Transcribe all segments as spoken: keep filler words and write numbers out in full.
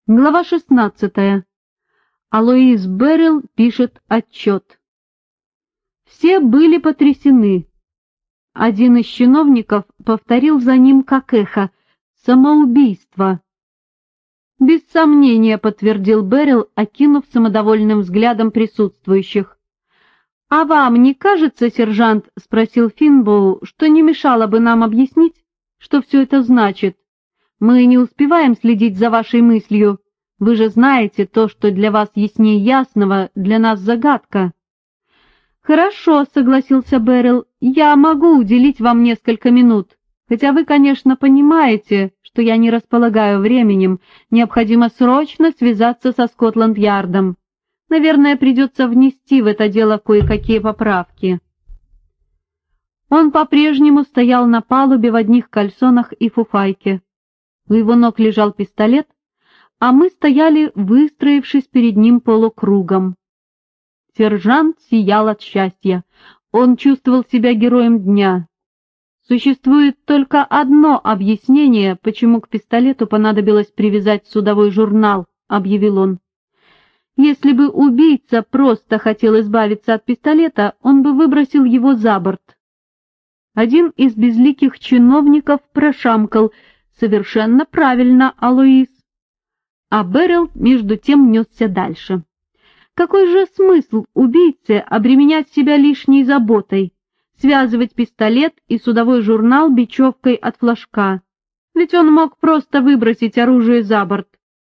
Глава шестнадцатая. Алоис Беррилл пишет отчет. Все были потрясены. Один из чиновников повторил за ним как эхо: «Самоубийство». «Без сомнения», — подтвердил Беррилл, окинув самодовольным взглядом присутствующих. «А вам не кажется, сержант, — спросил Финбоу, — что не мешало бы нам объяснить, что все это значит? Мы не успеваем следить за вашей мыслью. Вы же знаете, то, что для вас яснее ясного, для нас загадка». «Хорошо», — согласился Беррилл, — «я могу уделить вам несколько минут, хотя вы, конечно, понимаете, что я не располагаю временем, необходимо срочно связаться со Скотланд-Ярдом. Наверное, придется внести в это дело кое-какие поправки». Он по-прежнему стоял на палубе в одних кальсонах и фуфайке. У его ног лежал пистолет, а мы стояли, выстроившись перед ним полукругом. Сержант сиял от счастья. Он чувствовал себя героем дня. Существует только одно объяснение, почему к пистолету понадобилось привязать судовой журнал, объявил он. Если бы убийца просто хотел избавиться от пистолета, он бы выбросил его за борт. Один из безликих чиновников прошамкал: «Совершенно правильно, Алоис». А Беррилл между тем несся дальше. Какой же смысл убийце обременять себя лишней заботой, связывать пистолет и судовой журнал бечевкой от флажка? Ведь он мог просто выбросить оружие за борт.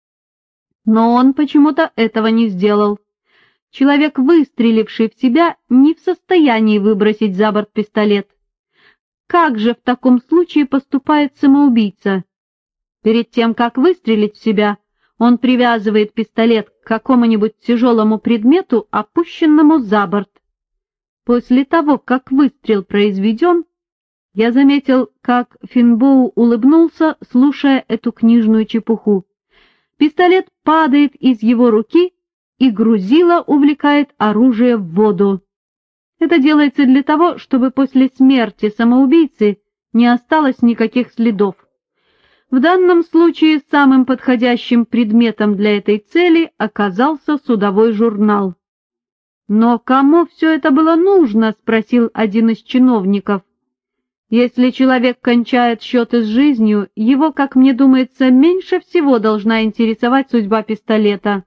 Но он почему-то этого не сделал. Человек, выстреливший в себя, не в состоянии выбросить за борт пистолет. Как же в таком случае поступает самоубийца? Перед тем, как выстрелить в себя, он привязывает пистолет к какому-нибудь тяжелому предмету, опущенному за борт. После того, как выстрел произведен, я заметил, как Финбоу улыбнулся, слушая эту книжную чепуху. Пистолет падает из его руки, и грузило увлекает оружие в воду. Это делается для того, чтобы после смерти самоубийцы не осталось никаких следов. В данном случае самым подходящим предметом для этой цели оказался судовой журнал. «Но кому все это было нужно?» — спросил один из чиновников. «Если человек кончает счеты с жизнью, его, как мне думается, меньше всего должна интересовать судьба пистолета».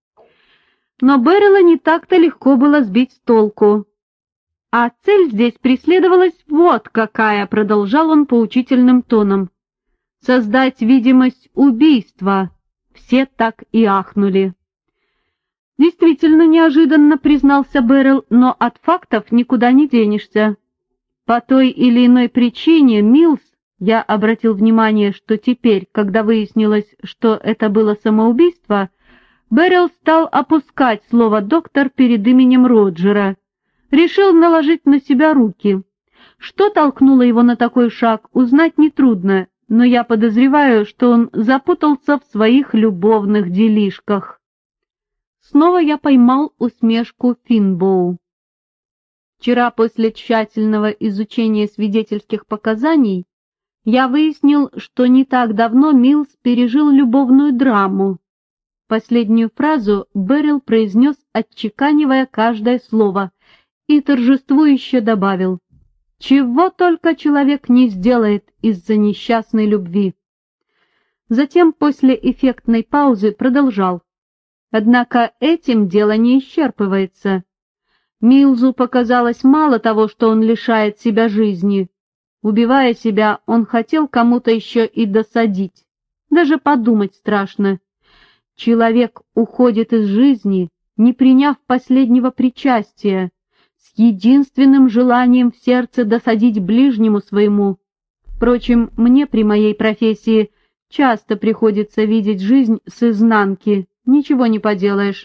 Но Беррилла не так-то легко было сбить с толку. «А цель здесь преследовалась вот какая», — продолжал он поучительным тоном. «Создать видимость убийства». Все так и ахнули. «Действительно неожиданно», — признался Беррилл, — «но от фактов никуда не денешься. По той или иной причине Милс, я обратил внимание, что теперь, когда выяснилось, что это было самоубийство, Беррилл стал опускать слово «доктор» перед именем Роджера, решил наложить на себя руки. Что толкнуло его на такой шаг, узнать нетрудно, но я подозреваю, что он запутался в своих любовных делишках». Снова я поймал усмешку Финбоу. Вчера, после тщательного изучения свидетельских показаний, я выяснил, что не так давно Милс пережил любовную драму. Последнюю фразу Беррилл произнес, отчеканивая каждое слово, и торжествующе добавил: «Чего только человек не сделает из-за несчастной любви». Затем, после эффектной паузы, продолжал: «Однако этим дело не исчерпывается. Милзу показалось мало того, что он лишает себя жизни. Убивая себя, он хотел кому-то еще и досадить. Даже подумать страшно. Человек уходит из жизни, не приняв последнего причастия, с единственным желанием в сердце досадить ближнему своему. Впрочем, мне при моей профессии часто приходится видеть жизнь с изнанки, ничего не поделаешь.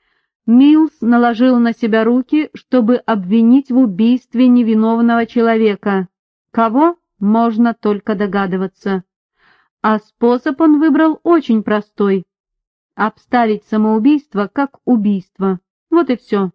Милс наложил на себя руки, чтобы обвинить в убийстве невиновного человека. Кого? Можно только догадываться. А способ он выбрал очень простой — обставить самоубийство как убийство. Вот и все.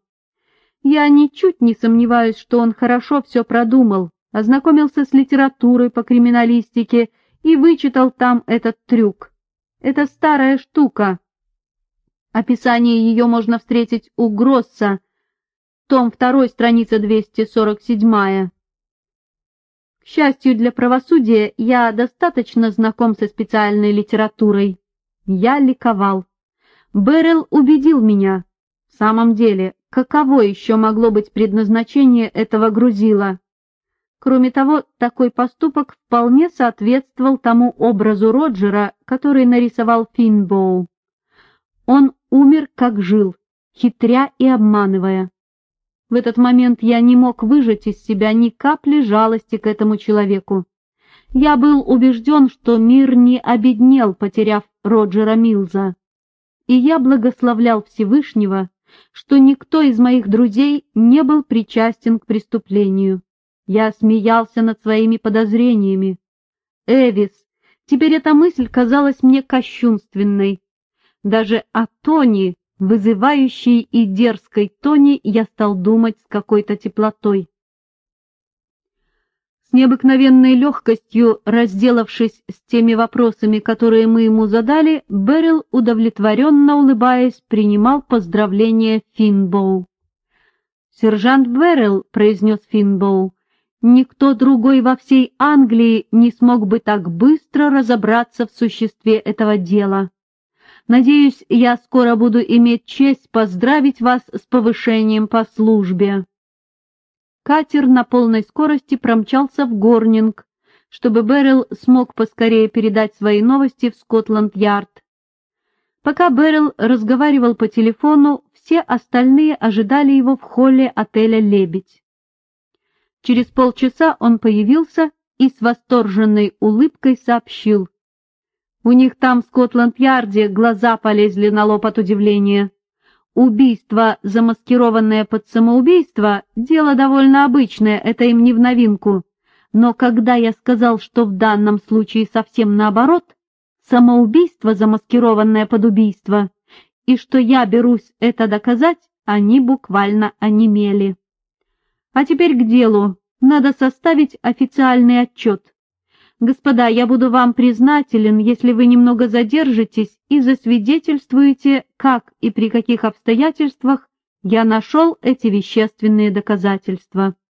Я ничуть не сомневаюсь, что он хорошо все продумал, ознакомился с литературой по криминалистике и вычитал там этот трюк. Это старая штука. Описание ее можно встретить у Гросса, том два, страница двести сорок семь. К счастью для правосудия, я достаточно знаком со специальной литературой. Я ликовал. Беррелл убедил меня. В самом деле, каково еще могло быть предназначение этого грузила? Кроме того, такой поступок вполне соответствовал тому образу Роджера, который нарисовал Финбоу. Он умер, как жил, хитря и обманывая. В этот момент я не мог выжать из себя ни капли жалости к этому человеку. Я был убежден, что мир не обеднел, потеряв Роджера Милза. И я благословлял Всевышнего, что никто из моих друзей не был причастен к преступлению. Я смеялся над своими подозрениями. Эвис, теперь эта мысль казалась мне кощунственной. Даже о Тони, вызывающей и дерзкой Тони, я стал думать с какой-то теплотой. С необыкновенной легкостью, разделавшись с теми вопросами, которые мы ему задали, Беррелл, удовлетворенно улыбаясь, принимал поздравления Финбоу. «Сержант Беррелл», — произнес Финбоу, — «никто другой во всей Англии не смог бы так быстро разобраться в существе этого дела. Надеюсь, я скоро буду иметь честь поздравить вас с повышением по службе». Катер на полной скорости промчался в Горнинг, чтобы Беррелл смог поскорее передать свои новости в Скотланд-Ярд. Пока Беррелл разговаривал по телефону, все остальные ожидали его в холле отеля «Лебедь». Через полчаса он появился и с восторженной улыбкой сообщил: «У них там в Скотланд-Ярде глаза полезли на лоб от удивления. Убийство, замаскированное под самоубийство, дело довольно обычное, это им не в новинку. Но когда я сказал, что в данном случае совсем наоборот, самоубийство, замаскированное под убийство, и что я берусь это доказать, они буквально онемели. А теперь к делу. Надо составить официальный отчет. Господа, я буду вам признателен, если вы немного задержитесь и засвидетельствуете, как и при каких обстоятельствах я нашел эти вещественные доказательства».